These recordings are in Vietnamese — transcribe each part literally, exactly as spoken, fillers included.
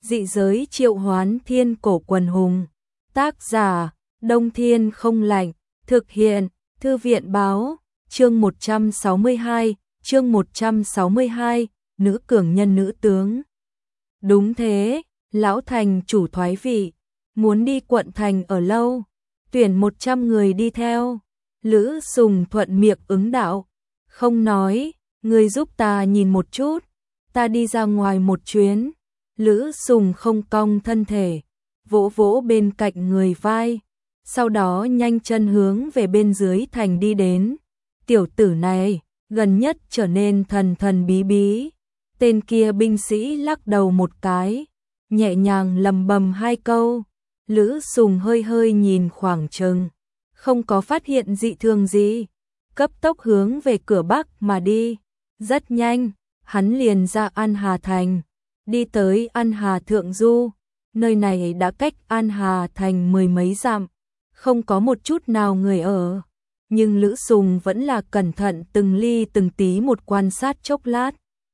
Dị giới triệu hoán thiên cổ quần hùng. Tác giả, Đông Thiên không lạnh. Thực hiện, Thư viện báo. Chương một trăm sáu mươi hai, chương một trăm sáu mươi hai, nữ cường nhân nữ tướng. Đúng thế, lão thành chủ thoái vị, muốn đi quận thành ở lâu, tuyển một trăm người đi theo. Lữ Sùng thuận miệng ứng đạo, không nói, người giúp ta nhìn một chút, ta đi ra ngoài một chuyến. Lữ Sùng không cong thân thể, vỗ vỗ bên cạnh người vai, sau đó nhanh chân hướng về bên dưới thành đi đến. Tiểu tử này, gần nhất trở nên thần thần bí bí. Tên kia binh sĩ lắc đầu một cái, nhẹ nhàng lầm bầm hai câu. Lữ Sùng hơi hơi nhìn khoảng chừng, không có phát hiện dị thường gì, cấp tốc hướng về cửa bắc mà đi. Rất nhanh, hắn liền ra An Hà Thành, đi tới An Hà Thượng Du. Nơi này đã cách An Hà Thành mười mấy dặm, không có một chút nào người ở. Nhưng Lữ Sùng vẫn là cẩn thận từng ly từng tí một quan sát chốc lát.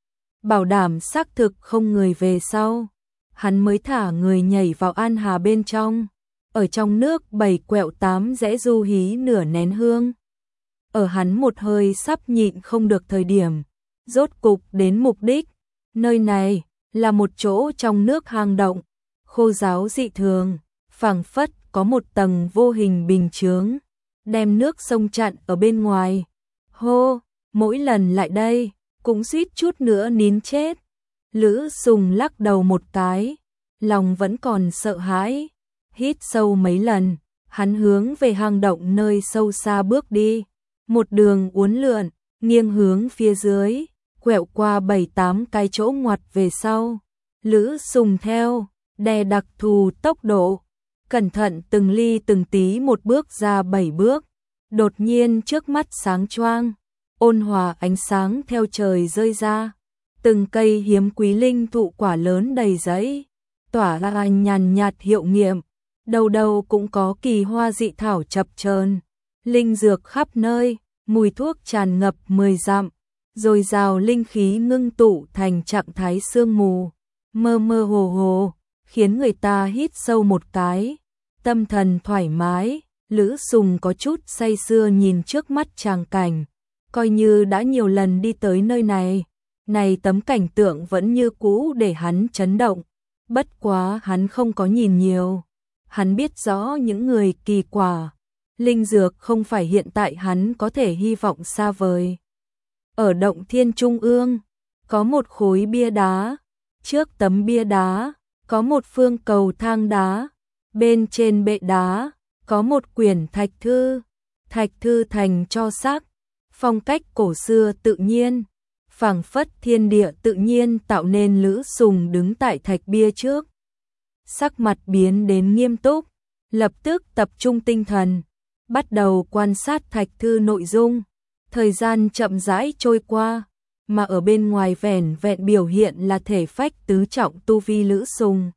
Bảo đảm xác thực không người về sau, hắn mới thả người nhảy vào An Hà bên trong. Ở trong nước bảy quẹo tám rẽ du hí nửa nén hương. Ở hắn một hơi sắp nhịn không được thời điểm, rốt cục đến mục đích. Nơi này là một chỗ trong nước hang động, khô ráo dị thường, phảng phất có một tầng vô hình bình chướng, đem nước sông chặn ở bên ngoài. Hô, mỗi lần lại đây, cũng suýt chút nữa nín chết. Lữ Sùng lắc đầu một cái, lòng vẫn còn sợ hãi. Hít sâu mấy lần, hắn hướng về hang động nơi sâu xa bước đi. Một đường uốn lượn, nghiêng hướng phía dưới, quẹo qua bảy tám cái chỗ ngoặt về sau. Lữ Sùng theo, đè đặc thù tốc độ, cẩn thận từng ly từng tí một bước ra bảy bước. Đột nhiên trước mắt sáng choang, ôn hòa ánh sáng theo trời rơi ra. Từng cây hiếm quý linh thụ quả lớn đầy giấy, tỏa ra nhàn nhạt hiệu nghiệm. Đầu đầu cũng có kỳ hoa dị thảo chập chờn, linh dược khắp nơi, mùi thuốc tràn ngập mười dặm, dồi dào linh khí ngưng tụ thành trạng thái sương mù, mơ mơ hồ hồ, khiến người ta hít sâu một cái, tâm thần thoải mái. Lữ Sùng có chút say sưa nhìn trước mắt tràng cảnh, coi như đã nhiều lần đi tới nơi này, này tấm cảnh tượng vẫn như cũ để hắn chấn động. Bất quá hắn không có nhìn nhiều, hắn biết rõ những người kỳ quả, linh dược không phải hiện tại hắn có thể hy vọng xa vời. Ở động thiên trung ương, có một khối bia đá, trước tấm bia đá, có một phương cầu thang đá, bên trên bệ đá, có một quyển thạch thư, thạch thư thành tro sắc, phong cách cổ xưa tự nhiên, phảng phất thiên địa tự nhiên tạo nên. Lữ Sùng đứng tại thạch bia trước, sắc mặt biến đến nghiêm túc, lập tức tập trung tinh thần, bắt đầu quan sát thạch thư nội dung. Thời gian chậm rãi trôi qua, mà ở bên ngoài vẻn vẹn biểu hiện là thể phách tứ trọng tu vi Lữ Sùng.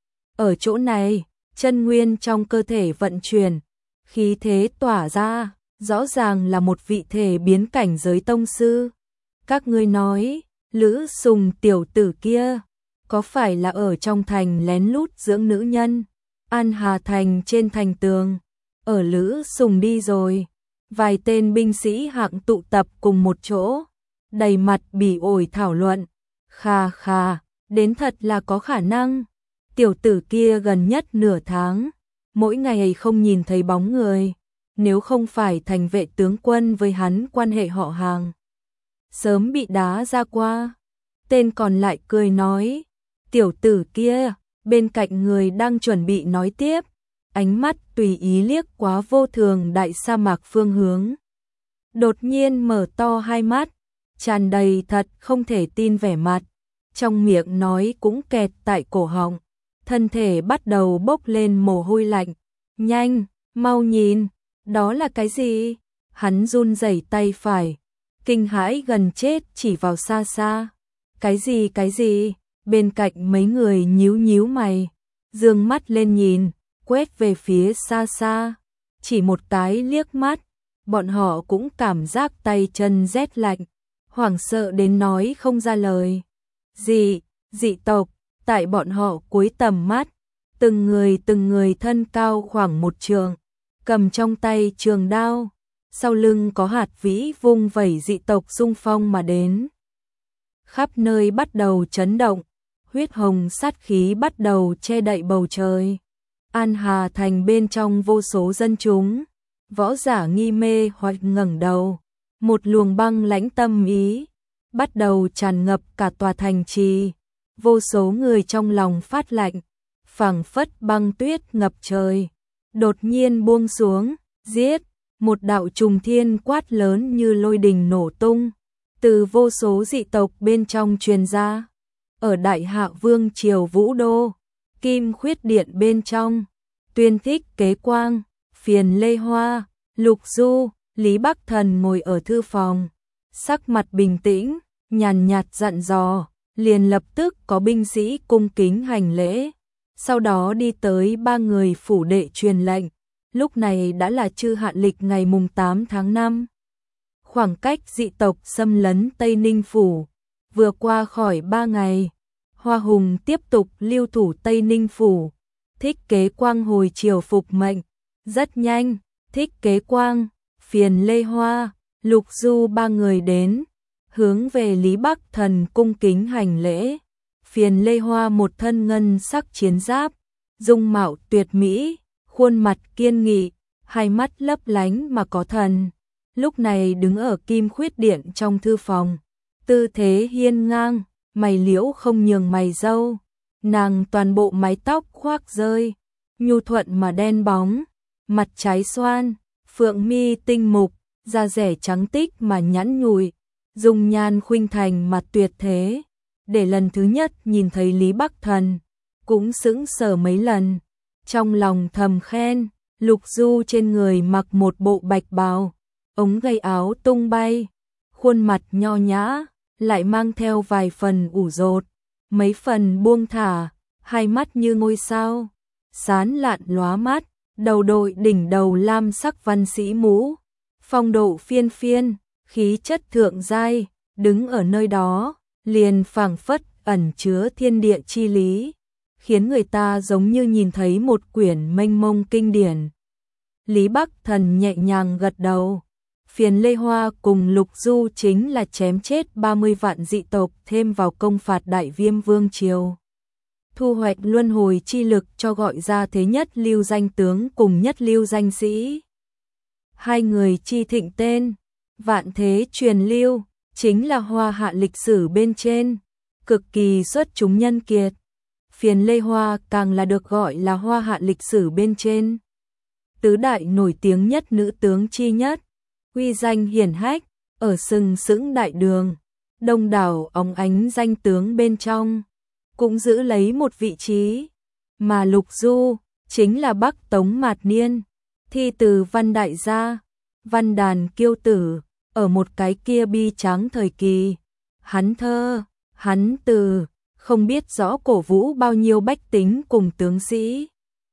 Ở chỗ này, chân nguyên trong cơ thể vận chuyển, khí thế tỏa ra, rõ ràng là một vị thể biến cảnh giới tông sư. Các ngươi nói, Lữ Sùng tiểu tử kia, có phải là ở trong thành lén lút dưỡng nữ nhân? An Hà Thành trên thành tường, ở Lữ Sùng đi rồi, vài tên binh sĩ hạng tụ tập cùng một chỗ, đầy mặt bỉ ổi thảo luận. Khà khà, đến thật là có khả năng. Tiểu tử kia gần nhất nửa tháng, mỗi ngày không nhìn thấy bóng người, nếu không phải thành vệ tướng quân với hắn quan hệ họ hàng, sớm bị đá ra qua. Tên còn lại cười nói, tiểu tử kia, bên cạnh người đang chuẩn bị nói tiếp, ánh mắt tùy ý liếc quá vô thường đại sa mạc phương hướng. Đột nhiên mở to hai mắt, tràn đầy thật không thể tin vẻ mặt, trong miệng nói cũng kẹt tại cổ họng, thân thể bắt đầu bốc lên mồ hôi lạnh. Nhanh, mau nhìn, đó là cái gì? Hắn run rẩy tay phải, kinh hãi gần chết chỉ vào xa xa. Cái gì cái gì? Bên cạnh mấy người nhíu nhíu mày, dương mắt lên nhìn, quét về phía xa xa. Chỉ một cái liếc mắt, bọn họ cũng cảm giác tay chân rét lạnh, hoảng sợ đến nói không ra lời. Dị, dị tộc, Tại bọn họ cuối tầm mắt, từng người từng người thân cao khoảng một trượng, cầm trong tay trường đao, sau lưng có hạt vĩ vung vẩy dị tộc xung phong mà đến. Khắp nơi bắt đầu chấn động, huyết hồng sát khí bắt đầu che đậy bầu trời. An Hà thành bên trong vô số dân chúng, võ giả nghi mê hoặc ngẩng đầu, một luồng băng lãnh tâm ý bắt đầu tràn ngập cả tòa thành trì. Vô số người trong lòng phát lạnh, phảng phất băng tuyết ngập trời, đột nhiên buông xuống, giết, một đạo trùng thiên quát lớn như lôi đình nổ tung, từ vô số dị tộc bên trong truyền ra. Ở Đại Hạ Vương triều Vũ Đô, Kim Khuyết Điện bên trong, Tuyên Thích Kế Quang, Phiền Lê Hoa, Lục Du, Lý Bắc Thần ngồi ở thư phòng, sắc mặt bình tĩnh, nhàn nhạt dặn dò, liền lập tức có binh sĩ cung kính hành lễ, sau đó đi tới ba người phủ đệ truyền lệnh. Lúc này đã là chư hạn lịch ngày mùng tám tháng năm. Khoảng cách dị tộc xâm lấn Tây Ninh phủ vừa qua khỏi ba ngày, Hoa Hùng tiếp tục lưu thủ Tây Ninh phủ. Thích Kế Quang hồi chiều phục mệnh, rất nhanh, Thích Kế Quang, Phiền Lê Hoa, Lục Du ba người đến, hướng về Lý Bắc Thần cung kính hành lễ. Phiền Lê Hoa một thân ngân sắc chiến giáp, dung mạo tuyệt mỹ, khuôn mặt kiên nghị, hai mắt lấp lánh mà có thần. Lúc này đứng ở Kim Khuyết Điện trong thư phòng, tư thế hiên ngang, mày liễu không nhường mày râu, nàng toàn bộ mái tóc khoác rơi, nhu thuận mà đen bóng, mặt trái xoan, phượng mi tinh mục, da rẻ trắng tích mà nhẵn nhụi, dung nhan khuynh thành mà tuyệt thế. Để lần thứ nhất nhìn thấy Lý Bắc Thần, cũng sững sờ mấy lần, trong lòng thầm khen. Lục Du trên người mặc một bộ bạch bào, ống gây áo tung bay, khuôn mặt nho nhã, lại mang theo vài phần ủ rột, mấy phần buông thả, hai mắt như ngôi sao, sán lạn lóa mắt, đầu đội đỉnh đầu lam sắc văn sĩ mũ, phong độ phiên phiên, khí chất thượng giai, đứng ở nơi đó, liền phảng phất ẩn chứa thiên địa chi lý, khiến người ta giống như nhìn thấy một quyển mênh mông kinh điển. Lý Bắc Thần nhẹ nhàng gật đầu. Phiền Lê Hoa cùng Lục Du chính là chém chết ba mươi vạn dị tộc thêm vào công phạt Đại Viêm Vương triều. Thu hoạch luân hồi chi lực cho gọi ra thế nhất lưu danh tướng cùng nhất lưu danh sĩ. Hai người chi thịnh tên, vạn thế truyền lưu, chính là hoa hạ lịch sử bên trên, cực kỳ xuất chúng nhân kiệt. Phiền Lê Hoa càng là được gọi là hoa hạ lịch sử bên trên. Tứ đại nổi tiếng nhất nữ tướng chi nhất, uy danh hiển hách, ở sừng sững đại đường, đông đảo óng ánh danh tướng bên trong, cũng giữ lấy một vị trí. Mà Lục Du, chính là Bắc Tống Mạt Niên, thi từ văn đại gia, văn đàn kiêu tử, ở một cái kia bi tráng thời kỳ. Hắn thơ, hắn từ, không biết rõ cổ vũ bao nhiêu bách tính cùng tướng sĩ,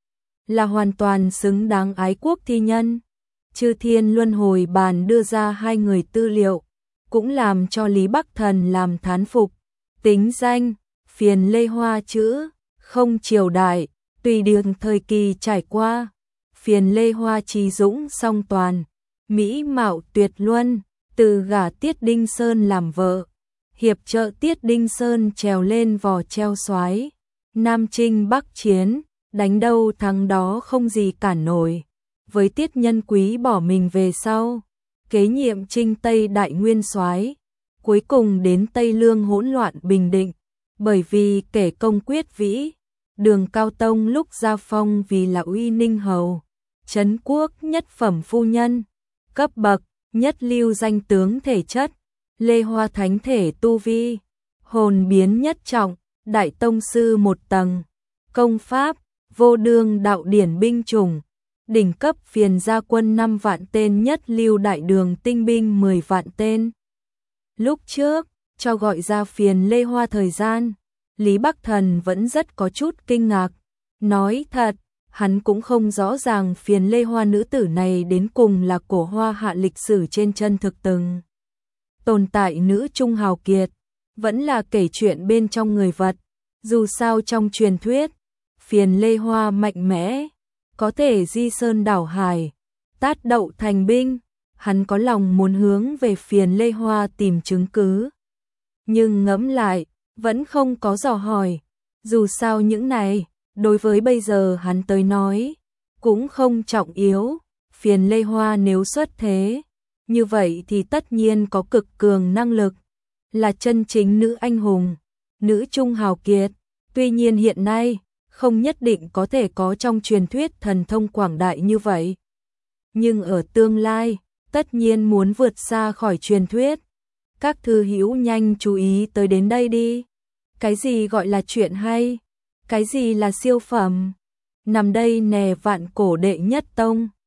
là hoàn toàn xứng đáng ái quốc thi nhân. Chư Thiên Luân Hồi Bàn đưa ra hai người tư liệu, cũng làm cho Lý Bắc Thần làm thán phục. Tính danh, Phiền Lê Hoa chữ, không triều đại, tùy đường thời kỳ trải qua. Phiền Lê Hoa trí dũng song toàn, mỹ mạo tuyệt luân, từ gả Tiết Đinh Sơn làm vợ, hiệp trợ Tiết Đinh Sơn trèo lên vò treo soái, Nam Chinh Bắc Chiến, đánh đâu thắng đó không gì cản nổi. Với Tiết Nhân Quý bỏ mình về sau, kế nhiệm Trinh Tây Đại Nguyên soái, cuối cùng đến Tây Lương hỗn loạn bình định, bởi vì kể công quyết vĩ, Đường Cao Tông lúc gia phong vì là Uy Ninh hầu, trấn quốc nhất phẩm phu nhân, cấp bậc nhất lưu danh tướng thể chất, Lê Hoa thánh thể tu vi, hồn biến nhất trọng, đại tông sư một tầng, công pháp vô đương đạo điển binh chủng, đỉnh cấp phiền gia quân năm vạn tên, nhất lưu đại đường tinh binh mười vạn tên. Lúc trước, cho gọi ra Phiền Lê Hoa thời gian, Lý Bắc Thần vẫn rất có chút kinh ngạc. Nói thật, hắn cũng không rõ ràng Phiền Lê Hoa nữ tử này đến cùng là cổ hoa hạ lịch sử trên chân thực từng tồn tại nữ trung hào kiệt, vẫn là kể chuyện bên trong người vật, Dù sao trong truyền thuyết, Phiền Lê Hoa mạnh mẽ, có thể di sơn đảo hải, tát đậu thành binh, hắn có lòng muốn hướng về Phiền Lê Hoa tìm chứng cứ. Nhưng ngẫm lại, vẫn không có dò hỏi, dù sao những này, đối với bây giờ hắn tới nói, cũng không trọng yếu, Phiền Lê Hoa nếu xuất thế, như vậy thì tất nhiên có cực cường năng lực, là chân chính nữ anh hùng, nữ trung hào kiệt, tuy nhiên hiện nay, không nhất định có thể có trong truyền thuyết thần thông quảng đại như vậy. Nhưng ở tương lai, tất nhiên muốn vượt xa khỏi truyền thuyết. Các thư hữu nhanh chú ý tới đến đây đi. Cái gì gọi là chuyện hay? Cái gì là siêu phẩm? Nằm đây nè Vạn Cổ đệ nhất tông.